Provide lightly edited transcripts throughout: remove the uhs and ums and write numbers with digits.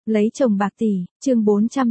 Lấy chồng bạc tỷ, chương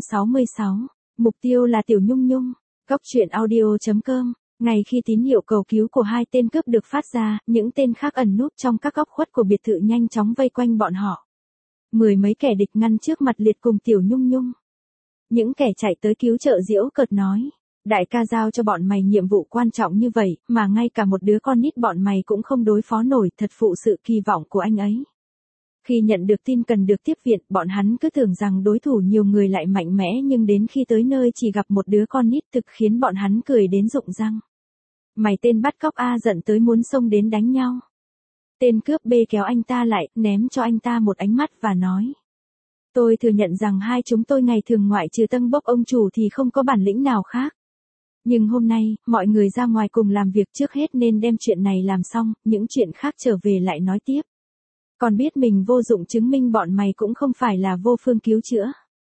466. Mục tiêu là Tiểu Nhung Nhung. Góc truyện audio.com. Ngày khi tín hiệu cầu cứu của hai tên cướp được phát ra, những tên khác ẩn núp trong các góc khuất của biệt thự nhanh chóng vây quanh bọn họ. Mười mấy kẻ địch ngăn trước mặt Liệt cùng Tiểu Nhung Nhung. Những kẻ chạy tới cứu trợ giễu cợt nói. Đại ca giao cho bọn mày nhiệm vụ quan trọng như vậy, mà ngay cả một đứa con nít bọn mày cũng không đối phó nổi, thật phụ sự kỳ vọng của anh ấy. Khi nhận được tin cần được tiếp viện, bọn hắn cứ tưởng rằng đối thủ nhiều người lại mạnh mẽ, nhưng đến khi tới nơi chỉ gặp một đứa con nít thực khiến bọn hắn cười đến rụng răng. Mày tên bắt cóc A giận tới muốn xông đến đánh nhau. Tên cướp B kéo anh ta lại, ném cho anh ta một ánh mắt và nói. Tôi thừa nhận rằng hai chúng tôi ngày thường ngoại trừ tâng bốc ông chủ thì không có bản lĩnh nào khác. Nhưng hôm nay, mọi người ra ngoài cùng làm việc trước hết nên đem chuyện này làm xong, những chuyện khác trở về lại nói tiếp. Còn biết mình vô dụng chứng minh bọn mày cũng không phải là vô phương cứu chữa.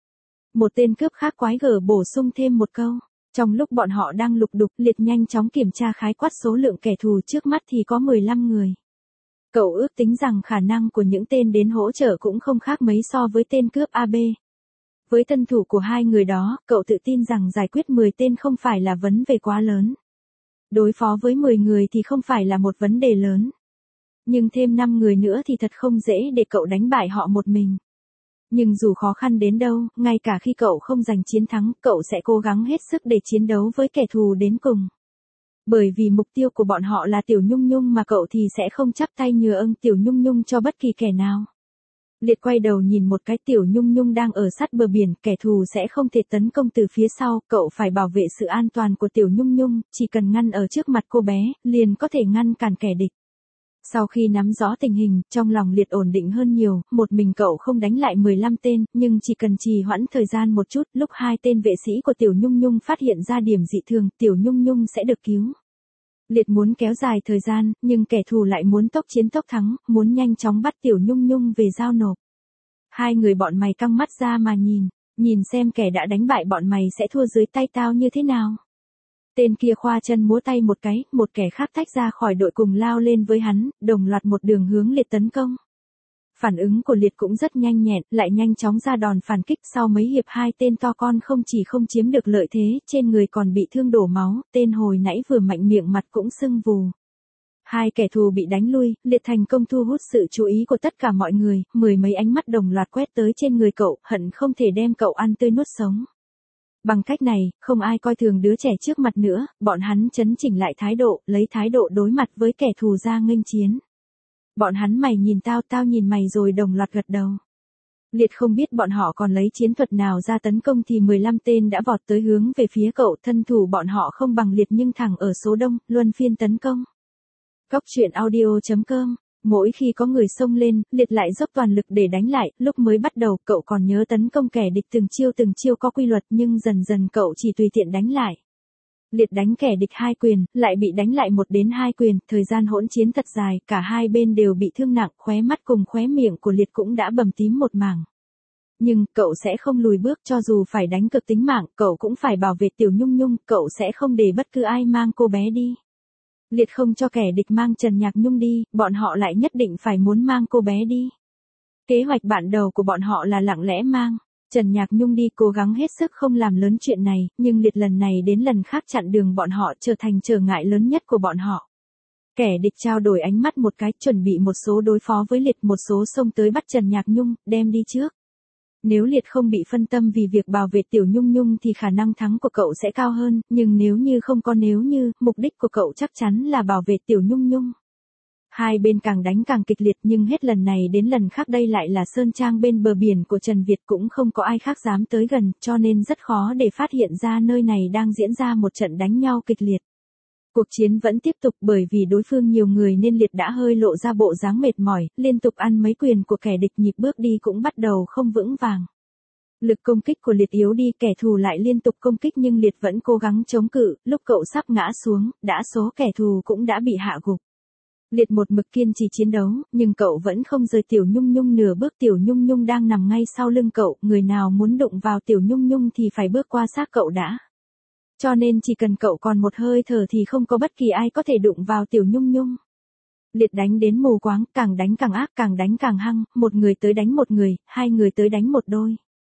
Một tên cướp khác quái gở bổ sung thêm một câu. Trong lúc bọn họ đang lục đục, Liệt nhanh chóng kiểm tra khái quát số lượng kẻ thù trước mắt thì có 15 người. Cậu ước tính rằng khả năng của những tên đến hỗ trợ cũng không khác mấy so với tên cướp AB. Với thân thủ của hai người đó, cậu tự tin rằng giải quyết 10 tên không phải là vấn đề quá lớn. Đối phó với 10 người thì không phải là một vấn đề lớn. Nhưng thêm 5 người nữa thì thật không dễ để cậu đánh bại họ một mình. Nhưng dù khó khăn đến đâu, ngay cả khi cậu không giành chiến thắng, cậu sẽ cố gắng hết sức để chiến đấu với kẻ thù đến cùng. Bởi vì mục tiêu của bọn họ là Tiểu Nhung Nhung mà cậu thì sẽ không chắp tay nhờ ơn Tiểu Nhung Nhung cho bất kỳ kẻ nào. Liệt quay đầu nhìn một cái, Tiểu Nhung Nhung đang ở sát bờ biển, kẻ thù sẽ không thể tấn công từ phía sau, cậu phải bảo vệ sự an toàn của Tiểu Nhung Nhung, chỉ cần ngăn ở trước mặt cô bé, liền có thể ngăn cản kẻ địch. Sau khi nắm rõ tình hình, trong lòng Liệt ổn định hơn nhiều, một mình cậu không đánh lại 15 tên, nhưng chỉ cần trì hoãn thời gian một chút, lúc hai tên vệ sĩ của Tiểu Nhung Nhung phát hiện ra điểm dị thường, Tiểu Nhung Nhung sẽ được cứu. Liệt muốn kéo dài thời gian, nhưng kẻ thù lại muốn tốc chiến tốc thắng, muốn nhanh chóng bắt Tiểu Nhung Nhung về giao nộp. Hai người bọn mày căng mắt ra mà nhìn xem kẻ đã đánh bại bọn mày sẽ thua dưới tay tao như thế nào. Tên kia khoa chân múa tay một cái, một kẻ khác tách ra khỏi đội cùng lao lên với hắn, đồng loạt một đường hướng Liệt tấn công. Phản ứng của Liệt cũng rất nhanh nhẹn, lại nhanh chóng ra đòn phản kích. Sau mấy hiệp hai tên to con không chỉ không chiếm được lợi thế, trên người còn bị thương đổ máu, tên hồi nãy vừa mạnh miệng mặt cũng sưng vù. Hai kẻ thù bị đánh lui, Liệt thành công thu hút sự chú ý của tất cả mọi người, mười mấy ánh mắt đồng loạt quét tới trên người cậu, hận không thể đem cậu ăn tươi nuốt sống. Bằng cách này, không ai coi thường đứa trẻ trước mặt nữa, bọn hắn chấn chỉnh lại thái độ, lấy thái độ đối mặt với kẻ thù ra nghênh chiến. Bọn hắn mày nhìn tao nhìn mày rồi đồng loạt gật đầu. Liệt không biết bọn họ còn lấy chiến thuật nào ra tấn công thì 15 tên đã vọt tới hướng về phía cậu, thân thủ bọn họ không bằng Liệt nhưng thẳng ở số đông, luân phiên tấn công. Góc truyện audio.com. Mỗi khi có người xông lên, Liệt lại dốc toàn lực để đánh lại, lúc mới bắt đầu cậu còn nhớ tấn công kẻ địch từng chiêu có quy luật nhưng dần dần cậu chỉ tùy tiện đánh lại. Liệt đánh kẻ địch 2 quyền, lại bị đánh lại 1 đến 2 quyền, thời gian hỗn chiến thật dài, cả hai bên đều bị thương nặng, khóe mắt cùng khóe miệng của Liệt cũng đã bầm tím một mảng. Nhưng, cậu sẽ không lùi bước cho dù phải đánh cực tính mạng, cậu cũng phải bảo vệ Tiểu Nhung Nhung, cậu sẽ không để bất cứ ai mang cô bé đi. Liệt không cho kẻ địch mang Trần Nhạc Nhung đi, bọn họ lại nhất định phải muốn mang cô bé đi. Kế hoạch ban đầu của bọn họ là lặng lẽ mang Trần Nhạc Nhung đi, cố gắng hết sức không làm lớn chuyện này, nhưng Liệt lần này đến lần khác chặn đường bọn họ, trở thành trở ngại lớn nhất của bọn họ. Kẻ địch trao đổi ánh mắt một cái, chuẩn bị một số đối phó với Liệt, một số xông tới bắt Trần Nhạc Nhung, đem đi trước. Nếu Liệt không bị phân tâm vì việc bảo vệ Tiểu Nhung Nhung thì khả năng thắng của cậu sẽ cao hơn, nhưng nếu như không có nếu như, mục đích của cậu chắc chắn là bảo vệ Tiểu Nhung Nhung. Hai bên càng đánh càng kịch liệt, nhưng hết lần này đến lần khác đây lại là sơn trang bên bờ biển của Trần Việt, cũng không có ai khác dám tới gần, cho nên rất khó để phát hiện ra nơi này đang diễn ra một trận đánh nhau kịch liệt. Cuộc chiến vẫn tiếp tục, bởi vì đối phương nhiều người nên Liệt đã hơi lộ ra bộ dáng mệt mỏi, liên tục ăn mấy quyền của kẻ địch, nhịp bước đi cũng bắt đầu không vững vàng. Lực công kích của Liệt yếu đi, kẻ thù lại liên tục công kích nhưng Liệt vẫn cố gắng chống cự, lúc cậu sắp ngã xuống, đã số kẻ thù cũng đã bị hạ gục. Liệt một mực kiên trì chiến đấu, nhưng cậu vẫn không rời Tiểu Nhung Nhung nửa bước. Tiểu Nhung Nhung đang nằm ngay sau lưng cậu, người nào muốn đụng vào Tiểu Nhung Nhung thì phải bước qua xác cậu đã. Cho nên chỉ cần cậu còn một hơi thở thì không có bất kỳ ai có thể đụng vào Tiểu Nhung Nhung. Liệt đánh đến mù quáng, càng đánh càng ác, càng đánh càng hăng, một người tới đánh một người, hai người tới đánh một đôi.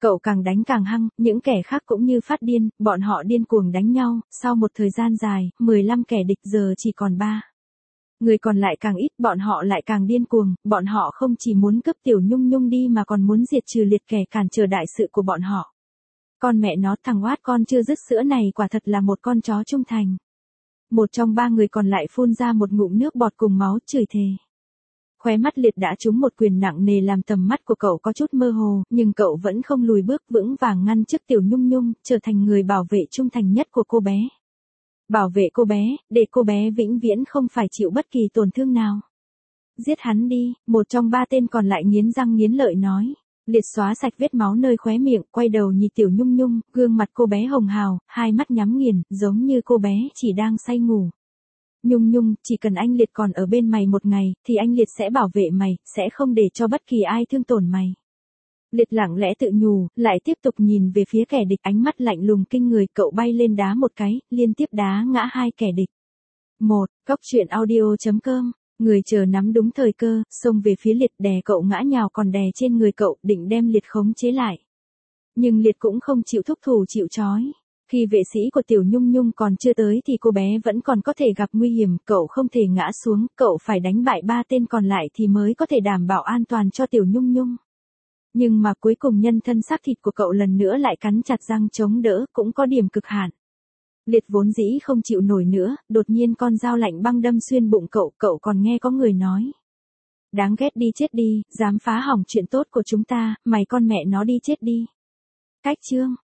Cậu càng đánh càng hăng, những kẻ khác cũng như phát điên, bọn họ điên cuồng đánh nhau, sau một thời gian dài, 15 kẻ địch giờ chỉ còn 3. Người còn lại càng ít, bọn họ lại càng điên cuồng, bọn họ không chỉ muốn cướp Tiểu Nhung Nhung đi mà còn muốn diệt trừ liệt kẻ cản trở đại sự của bọn họ. Con mẹ nó, thằng oát con chưa dứt sữa này quả thật là một con chó trung thành. Một trong 3 người còn lại phun ra một ngụm nước bọt cùng máu, chửi thề. Khóe mắt Liệt đã trúng một quyền nặng nề làm tầm mắt của cậu có chút mơ hồ, nhưng cậu vẫn không lùi bước, vững vàng ngăn trước Tiểu Nhung Nhung, trở thành người bảo vệ trung thành nhất của cô bé. Bảo vệ cô bé, để cô bé vĩnh viễn không phải chịu bất kỳ tổn thương nào. Giết hắn đi, một trong 3 tên còn lại nghiến răng nghiến lợi nói. Liệt xóa sạch vết máu nơi khóe miệng, quay đầu nhìn Tiểu Nhung Nhung, gương mặt cô bé hồng hào, hai mắt nhắm nghiền, giống như cô bé chỉ đang say ngủ. Nhung Nhung, chỉ cần anh Liệt còn ở bên mày một ngày, thì anh Liệt sẽ bảo vệ mày, sẽ không để cho bất kỳ ai thương tổn mày. Liệt lặng lẽ tự nhủ, lại tiếp tục nhìn về phía kẻ địch, ánh mắt lạnh lùng kinh người, cậu bay lên đá một cái, liên tiếp đá ngã 2 kẻ địch. Cóc truyện audio.com, người chờ nắm đúng thời cơ, xông về phía Liệt, đè cậu ngã nhào còn đè trên người cậu, định đem Liệt khống chế lại. Nhưng Liệt cũng không chịu thúc thủ chịu trói. Khi vệ sĩ của Tiểu Nhung Nhung còn chưa tới thì cô bé vẫn còn có thể gặp nguy hiểm, cậu không thể ngã xuống, cậu phải đánh bại 3 tên còn lại thì mới có thể đảm bảo an toàn cho Tiểu Nhung Nhung. Nhưng mà cuối cùng nhân thân xác thịt của cậu lần nữa lại cắn chặt răng chống đỡ, cũng có điểm cực hạn. Liệt vốn dĩ không chịu nổi nữa, đột nhiên con dao lạnh băng đâm xuyên bụng cậu, cậu còn nghe có người nói. Đáng ghét, đi chết đi, dám phá hỏng chuyện tốt của chúng ta, mày con mẹ nó đi chết đi. Cách chương